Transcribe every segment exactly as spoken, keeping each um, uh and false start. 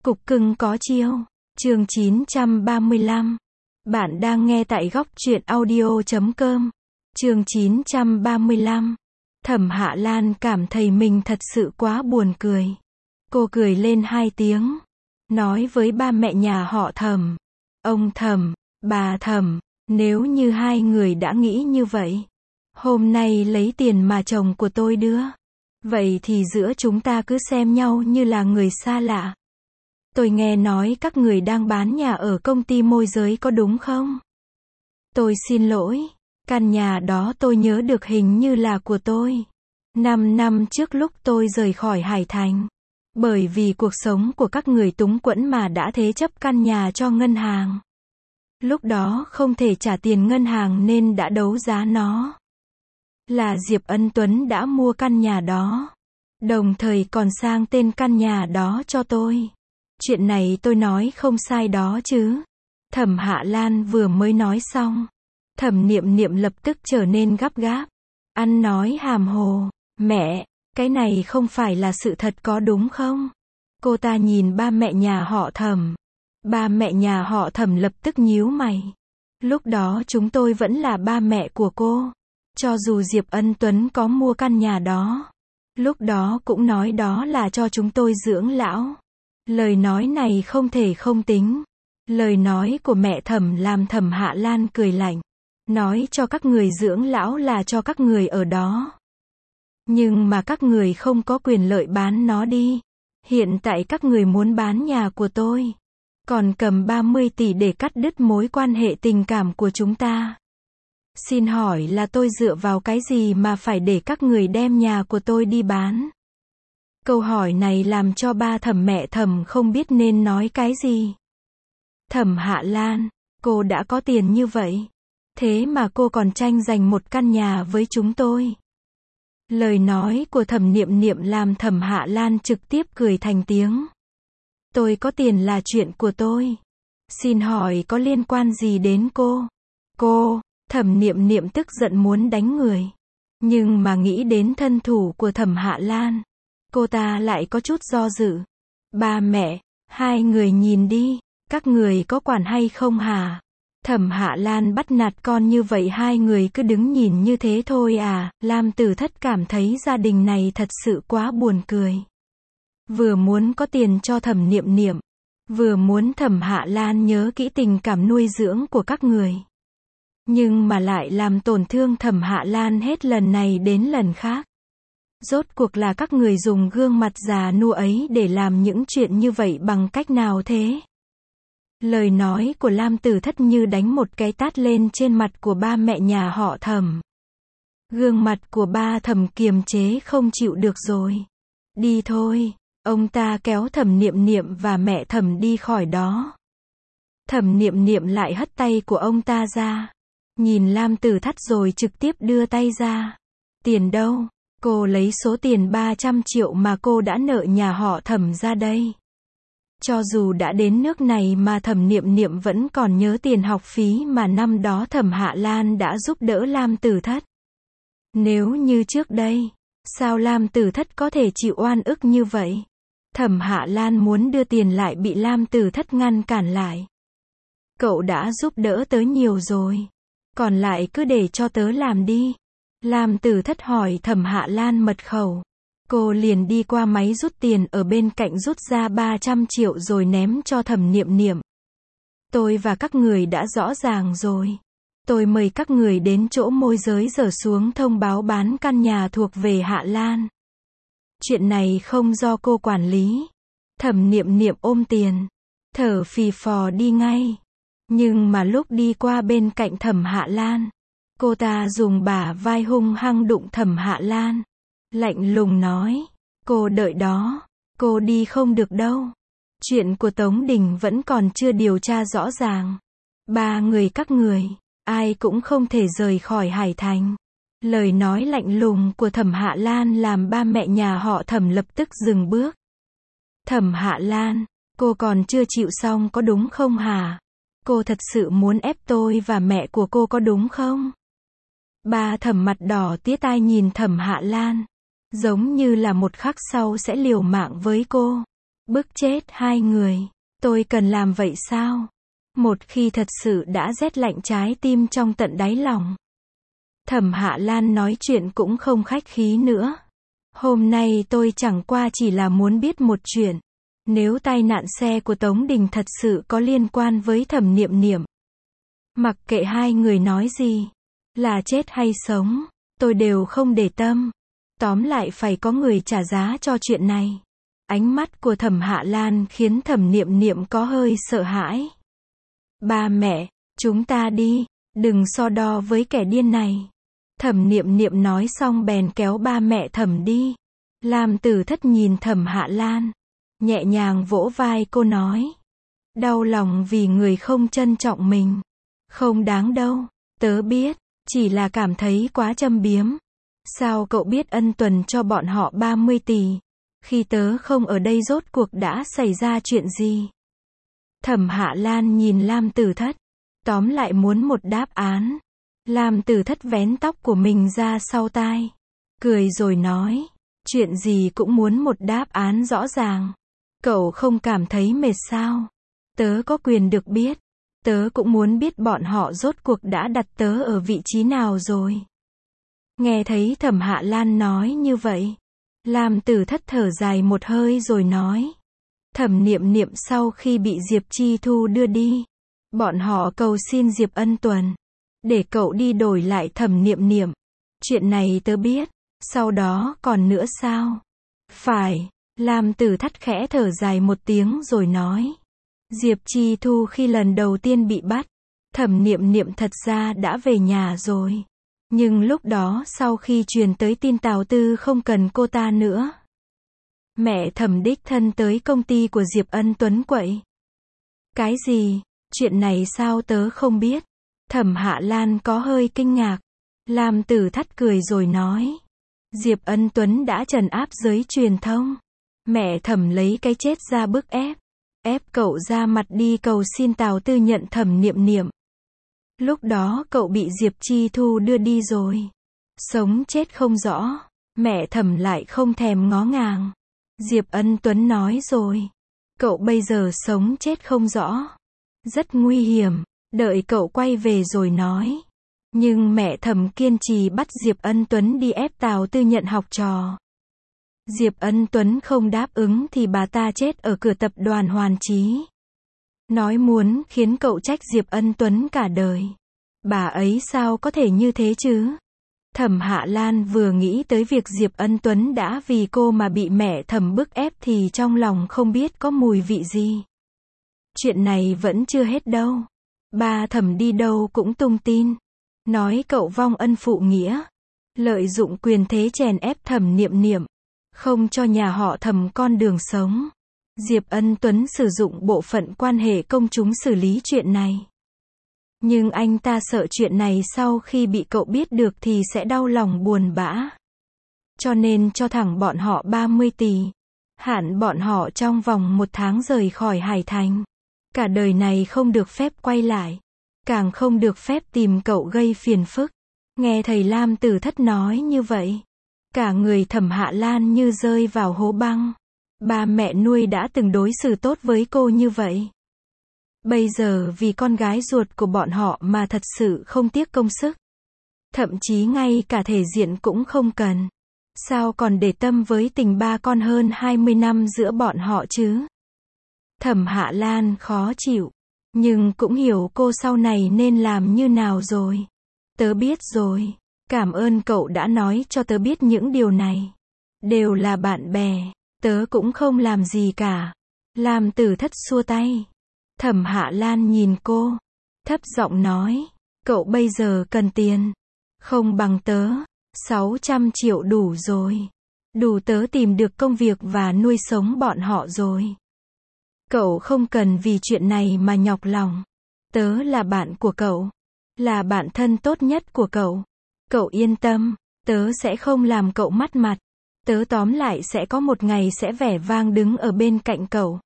Cục cưng có chiêu. Chương chín trăm ba mươi lăm. Bạn đang nghe tại góc truyện audio chấm com. Chương chín trăm ba mươi lăm. Thẩm Hạ Lan cảm thấy mình thật sự quá buồn cười. Cô cười lên hai tiếng, nói với ba mẹ nhà họ Thẩm, ông Thẩm, bà Thẩm, nếu như hai người đã nghĩ như vậy, hôm nay lấy tiền mà chồng của tôi đưa, vậy thì giữa chúng ta cứ xem nhau như là người xa lạ. Tôi nghe nói các người đang bán nhà ở công ty môi giới có đúng không? Tôi xin lỗi, căn nhà đó tôi nhớ được hình như là của tôi. Năm năm trước lúc tôi rời khỏi Hải Thành. Bởi vì cuộc sống của các người túng quẫn mà đã thế chấp căn nhà cho ngân hàng. Lúc đó không thể trả tiền ngân hàng nên đã đấu giá nó. Là Diệp Ân Tuấn đã mua căn nhà đó. Đồng thời còn sang tên căn nhà đó cho tôi. Chuyện này tôi nói không sai đó chứ. Thẩm Hạ Lan vừa mới nói xong. Thẩm Niệm Niệm lập tức trở nên gấp gáp. Ăn nói hàm hồ. Mẹ, cái này không phải là sự thật có đúng không? Cô ta nhìn ba mẹ nhà họ Thẩm. Ba mẹ nhà họ Thẩm lập tức nhíu mày. Lúc đó chúng tôi vẫn là ba mẹ của cô. Cho dù Diệp Ân Tuấn có mua căn nhà đó, lúc đó cũng nói đó là cho chúng tôi dưỡng lão. Lời nói này không thể không tính. Lời nói của mẹ Thẩm làm Thẩm Hạ Lan cười lạnh. Nói cho các người dưỡng lão là cho các người ở đó. Nhưng mà các người không có quyền lợi bán nó đi. Hiện tại các người muốn bán nhà của tôi. Còn cầm ba mươi tỷ để cắt đứt mối quan hệ tình cảm của chúng ta. Xin hỏi là tôi dựa vào cái gì mà phải để các người đem nhà của tôi đi bán? Câu hỏi này làm cho ba Thẩm mẹ Thẩm không biết nên nói cái gì. Thẩm Hạ Lan, cô đã có tiền như vậy. Thế mà cô còn tranh giành một căn nhà với chúng tôi. Lời nói của Thẩm Niệm Niệm làm Thẩm Hạ Lan trực tiếp cười thành tiếng. Tôi có tiền là chuyện của tôi. Xin hỏi có liên quan gì đến cô? Cô, Thẩm Niệm Niệm tức giận muốn đánh người. Nhưng mà nghĩ đến thân thủ của Thẩm Hạ Lan, cô ta lại có chút do dự. Ba mẹ, hai người nhìn đi, các người có quản hay không hả? Thẩm Hạ Lan bắt nạt con như vậy hai người cứ đứng nhìn như thế thôi à? Lam Tử Thất cảm thấy gia đình này thật sự quá buồn cười. Vừa muốn có tiền cho Thẩm Niệm Niệm, vừa muốn Thẩm Hạ Lan nhớ kỹ tình cảm nuôi dưỡng của các người. Nhưng mà lại làm tổn thương Thẩm Hạ Lan hết lần này đến lần khác. Rốt cuộc là các người dùng gương mặt già nua ấy để làm những chuyện như vậy bằng cách nào thế? Lời nói của Lam Tử Thất như đánh một cái tát lên trên mặt của ba mẹ nhà họ Thẩm. Gương mặt của ba Thẩm kiềm chế không chịu được rồi. Đi thôi, ông ta kéo Thẩm Niệm Niệm và mẹ Thẩm đi khỏi đó. Thẩm Niệm Niệm lại hất tay của ông ta ra. Nhìn Lam Tử Thất rồi trực tiếp đưa tay ra. Tiền đâu? Cô lấy số tiền ba trăm triệu mà cô đã nợ nhà họ Thẩm ra đây. Cho dù đã đến nước này mà Thẩm Niệm Niệm vẫn còn nhớ tiền học phí mà năm đó Thẩm Hạ Lan đã giúp đỡ Lam Tử Thất. Nếu như trước đây, sao Lam Tử Thất có thể chịu oan ức như vậy? Thẩm Hạ Lan muốn đưa tiền lại bị Lam Tử Thất ngăn cản lại. Cậu đã giúp đỡ tớ nhiều rồi. Còn lại cứ để cho tớ làm đi. Lam Tử Thất hỏi Thẩm Hạ Lan mật khẩu. Cô liền đi qua máy rút tiền ở bên cạnh rút ra ba trăm triệu rồi ném cho Thẩm Niệm Niệm. Tôi và các người đã rõ ràng rồi. Tôi mời các người đến chỗ môi giới dở xuống thông báo bán căn nhà thuộc về Hạ Lan. Chuyện này không do cô quản lý. Thẩm Niệm Niệm ôm tiền, thở phì phò đi ngay. Nhưng mà lúc đi qua bên cạnh Thẩm Hạ Lan, cô ta dùng bả vai hung hăng đụng Thẩm Hạ Lan. Lạnh lùng nói, cô đợi đó, cô đi không được đâu. Chuyện của Tống Đình vẫn còn chưa điều tra rõ ràng. Ba người các người, ai cũng không thể rời khỏi Hải Thành. Lời nói lạnh lùng của Thẩm Hạ Lan làm ba mẹ nhà họ Thẩm lập tức dừng bước. Thẩm Hạ Lan, cô còn chưa chịu xong có đúng không hả? Cô thật sự muốn ép tôi và mẹ của cô có đúng không? Ba Thẩm mặt đỏ tía tai nhìn Thẩm Hạ Lan. Giống như là một khắc sau sẽ liều mạng với cô. Bức chết hai người. Tôi cần làm vậy sao? Một khi thật sự đã rét lạnh trái tim trong tận đáy lòng. Thẩm Hạ Lan nói chuyện cũng không khách khí nữa. Hôm nay tôi chẳng qua chỉ là muốn biết một chuyện. Nếu tai nạn xe của Tống Đình thật sự có liên quan với Thẩm Niệm Niệm. Mặc kệ hai người nói gì, là chết hay sống, tôi đều không để tâm. Tóm lại phải có người trả giá cho chuyện này. Ánh mắt của Thẩm Hạ Lan khiến Thẩm Niệm Niệm có hơi sợ hãi. Ba mẹ, chúng ta đi, đừng so đo với kẻ điên này. Thẩm Niệm Niệm nói xong bèn kéo ba mẹ Thẩm đi. Lam Tử Thất nhìn Thẩm Hạ Lan, nhẹ nhàng vỗ vai cô nói. Đau lòng vì người không trân trọng mình. Không đáng đâu, tớ biết, chỉ là cảm thấy quá châm biếm. Sao cậu biết ân tuần cho bọn họ ba mươi tỷ? Khi tớ không ở đây rốt cuộc đã xảy ra chuyện gì? Thẩm Hạ Lan nhìn Lam Tử Thất, tóm lại muốn một đáp án. Lam Tử Thất vén tóc của mình ra sau tai, cười rồi nói, chuyện gì cũng muốn một đáp án rõ ràng. Cậu không cảm thấy mệt sao? Tớ có quyền được biết. Tớ cũng muốn biết bọn họ rốt cuộc đã đặt tớ ở vị trí nào rồi. Nghe thấy Thẩm Hạ Lan nói như vậy, Lam Tử Thất thở dài một hơi rồi nói. Thẩm Niệm Niệm sau khi bị Diệp Chi Thu đưa đi, bọn họ cầu xin Diệp Ân Tuần, để cậu đi đổi lại Thẩm Niệm Niệm. Chuyện này tớ biết, sau đó còn nữa sao? Phải, Lam Tử Thất khẽ thở dài một tiếng rồi nói. Diệp Chi Thu khi lần đầu tiên bị bắt, Thẩm Niệm Niệm thật ra đã về nhà rồi. Nhưng lúc đó sau khi truyền tới tin Tào Tư không cần cô ta nữa, mẹ Thẩm đích thân tới công ty của Diệp Ân Tuấn quậy. Cái gì? Chuyện này sao tớ không biết? Thẩm Hạ Lan có hơi kinh ngạc. Lam Tử Thất cười rồi nói. Diệp Ân Tuấn đã trấn áp giới truyền thông. Mẹ Thẩm lấy cái chết ra bức ép. Ép cậu ra mặt đi cầu xin Tào Tư nhận Thẩm Niệm Niệm. Lúc đó cậu bị Diệp Chi Thu đưa đi rồi. Sống chết không rõ. Mẹ Thẩm lại không thèm ngó ngàng. Diệp Ân Tuấn nói rồi. Cậu bây giờ sống chết không rõ. Rất nguy hiểm. Đợi cậu quay về rồi nói. Nhưng mẹ Thẩm kiên trì bắt Diệp Ân Tuấn đi ép Tào Tư nhận học trò. Diệp Ân Tuấn không đáp ứng thì bà ta chết ở cửa tập đoàn Hoàn Chí. Nói muốn khiến cậu trách Diệp Ân Tuấn cả đời. Bà ấy sao có thể như thế chứ? Thẩm Hạ Lan vừa nghĩ tới việc Diệp Ân Tuấn đã vì cô mà bị mẹ Thẩm bức ép thì trong lòng không biết có mùi vị gì. Chuyện này vẫn chưa hết đâu. Ba Thẩm đi đâu cũng tung tin. Nói cậu vong ân phụ nghĩa. Lợi dụng quyền thế chèn ép Thẩm Niệm Niệm. Không cho nhà họ Thẩm con đường sống. Diệp Ân Tuấn sử dụng bộ phận quan hệ công chúng xử lý chuyện này. Nhưng anh ta sợ chuyện này sau khi bị cậu biết được thì sẽ đau lòng buồn bã. Cho nên cho thẳng bọn họ ba mươi tỷ. Hạn bọn họ trong vòng một tháng rời khỏi Hải Thành. Cả đời này không được phép quay lại. Càng không được phép tìm cậu gây phiền phức. Nghe thầy Lam Tử Thất nói như vậy. Cả người Thẩm Hạ Lan như rơi vào hố băng. Ba mẹ nuôi đã từng đối xử tốt với cô như vậy. Bây giờ vì con gái ruột của bọn họ mà thật sự không tiếc công sức. Thậm chí ngay cả thể diện cũng không cần. Sao còn để tâm với tình ba con hơn hai mươi năm giữa bọn họ chứ? Thẩm Hạ Lan khó chịu. Nhưng cũng hiểu cô sau này nên làm như nào rồi. Tớ biết rồi. Cảm ơn cậu đã nói cho tớ biết những điều này. Đều là bạn bè. Tớ cũng không làm gì cả. Lam Tử Thất xua tay. Thẩm Hạ Lan nhìn cô. Thấp giọng nói. Cậu bây giờ cần tiền. Không bằng tớ. sáu trăm triệu đủ rồi. Đủ tớ tìm được công việc và nuôi sống bọn họ rồi. Cậu không cần vì chuyện này mà nhọc lòng. Tớ là bạn của cậu. Là bạn thân tốt nhất của cậu. Cậu yên tâm. Tớ sẽ không làm cậu mất mặt. Tớ tóm lại sẽ có một ngày sẽ vẻ vang đứng ở bên cạnh cậu.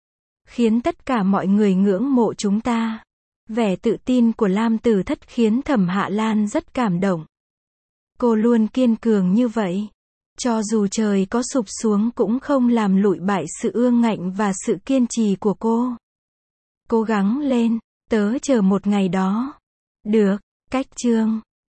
Khiến tất cả mọi người ngưỡng mộ chúng ta. Vẻ tự tin của Lam Tử Thất khiến Thẩm Hạ Lan rất cảm động. Cô luôn kiên cường như vậy. Cho dù trời có sụp xuống cũng không làm lụi bại sự ương ngạnh và sự kiên trì của cô. Cố gắng lên, tớ chờ một ngày đó. Được, cách chương